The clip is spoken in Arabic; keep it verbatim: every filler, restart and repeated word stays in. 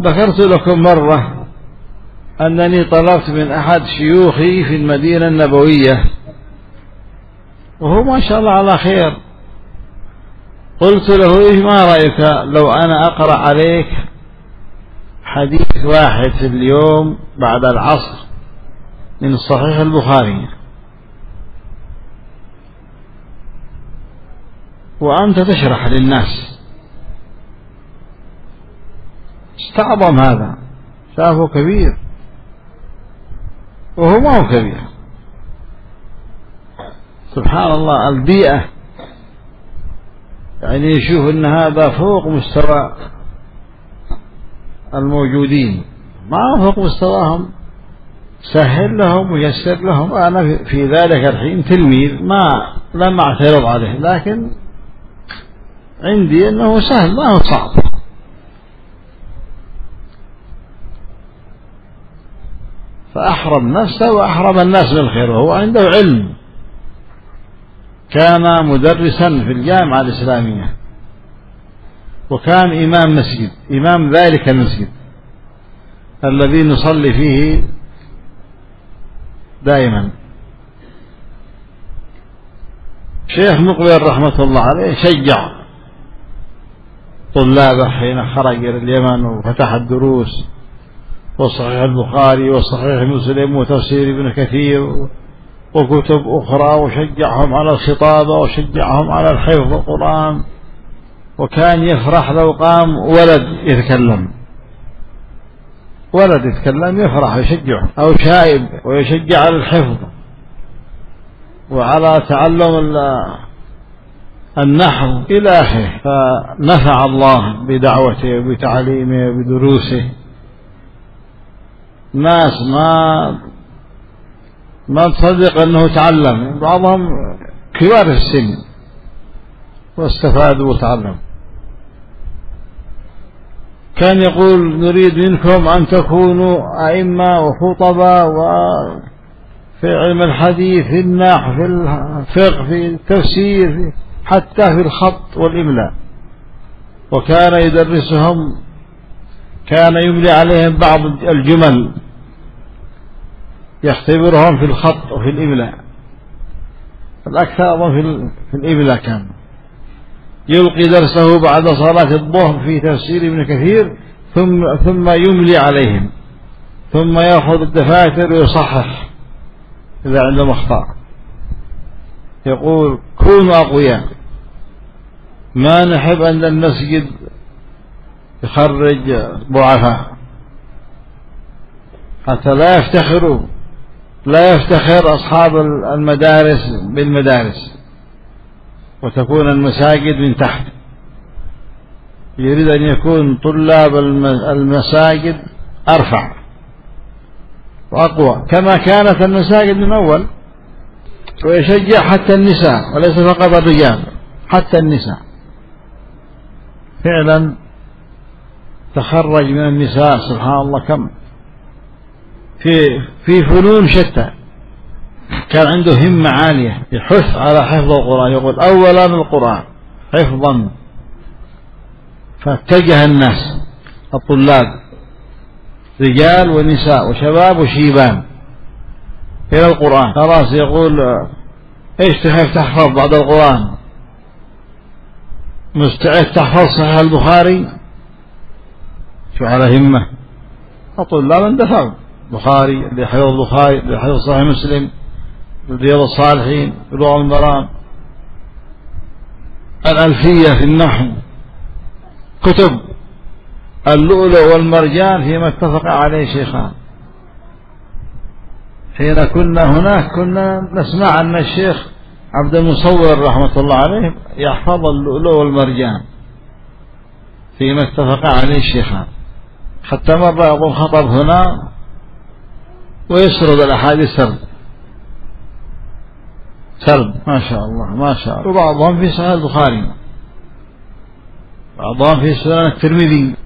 ذكرت لكم مرة أنني طلبت من أحد شيوخي في المدينة النبوية وهو ما شاء الله على خير، قلت له إيش ما رأيك لو أنا أقرأ عليك حديث واحد في اليوم بعد العصر من صحيح البخاري وأنت تشرح للناس. استعظم هذا، شافه كبير وهو ما هو كبير. سبحان الله، البيئة يعني يشوف أن هذا فوق مستوى الموجودين، ما فوق مستواهم، سهل لهم ويسر لهم. أنا في ذلك الحين تلميذ ما لم أعترض عليه، لكن عندي أنه سهل ما هو صعب. فأحرم نفسه وأحرم الناس بالخير، وهو عنده علم. كان مدرسا في الجامعة الإسلامية، وكان إمام مسجد، إمام ذلك المسجد الذي نصلي فيه دائما. شيخ مقبل رحمة الله عليه شجع طلابه حين خرج إلى اليمن وفتح الدروس وصحيح البخاري وصحيح مسلم وتفسير ابن كثير وكتب أخرى، وشجعهم على الخطابة وشجعهم على الحفظ القرآن. وكان يفرح لو قام ولد يتكلم، ولد يتكلم يفرح ويشجعه، أو شائب ويشجع على الحفظ وعلى تعلم النحو إلى آخره. فنفع الله بدعوته وبتعليمه وبدروسه ناس ما ما تصدق أنه تعلم، بعضهم كبار في السن واستفادوا وتعلموا. كان يقول نريد منكم أن تكونوا أئمة وخطباء وفي علم الحديث، في النحو، في الفقه، في التفسير، حتى في الخط والإملاء. وكان يدرسهم، كان يملي عليهم بعض الجمل، يختبرهم في الخط وفي الإملاء، الأكثر في الإملاء. كان يلقي درسه بعد صلاة الظهر في تفسير ابن كثير، ثم ثم يملي عليهم، ثم يأخذ الدفاتر ويصحح إذا عندهم أخطاء. يقول كونوا أقوياء، ما نحب أن المسجد يخرج ضعفاء حتى لا يفتخروا، لا يفتخر أصحاب المدارس بالمدارس وتكون المساجد من تحت. يريد أن يكون طلاب المساجد أرفع وأقوى كما كانت المساجد من أول. ويشجع حتى النساء وليس فقط الرجال، حتى النساء. فعلا تخرج من النساء سبحان الله كم في في فنون شتى. كان عنده همة عالية، يحث على حفظ القرآن، يقول أولا القرآن حفظا. فاتجه الناس الطلاب رجال ونساء وشباب وشيبان إلى القرآن. خلاص يقول إيش تحب تحفظ بعد القرآن؟ مستعد تحفظ صحيح البخاري؟ شو على همة. الطلاب اندفعوا، بخاري اللي حفظ البخاري، اللي حفظ صحيح مسلم، رياض الصالحين، بلوغ المرام، الألفية في النحو، كتب اللؤلؤ والمرجان فيما اتفق عليه شيخان. حين كنا هناك كنا نسمع أن الشيخ عبد المصور رحمة الله عليه يحفظ اللؤلؤ والمرجان فيما اتفق عليه الشيخان. حتى مرة يقول خطب هنا ويسرد الأحاديث سرد سرد ما شاء الله ما شاء الله. وبعضهم في صحيح البخاري، بعضهم في سنن الترمذي،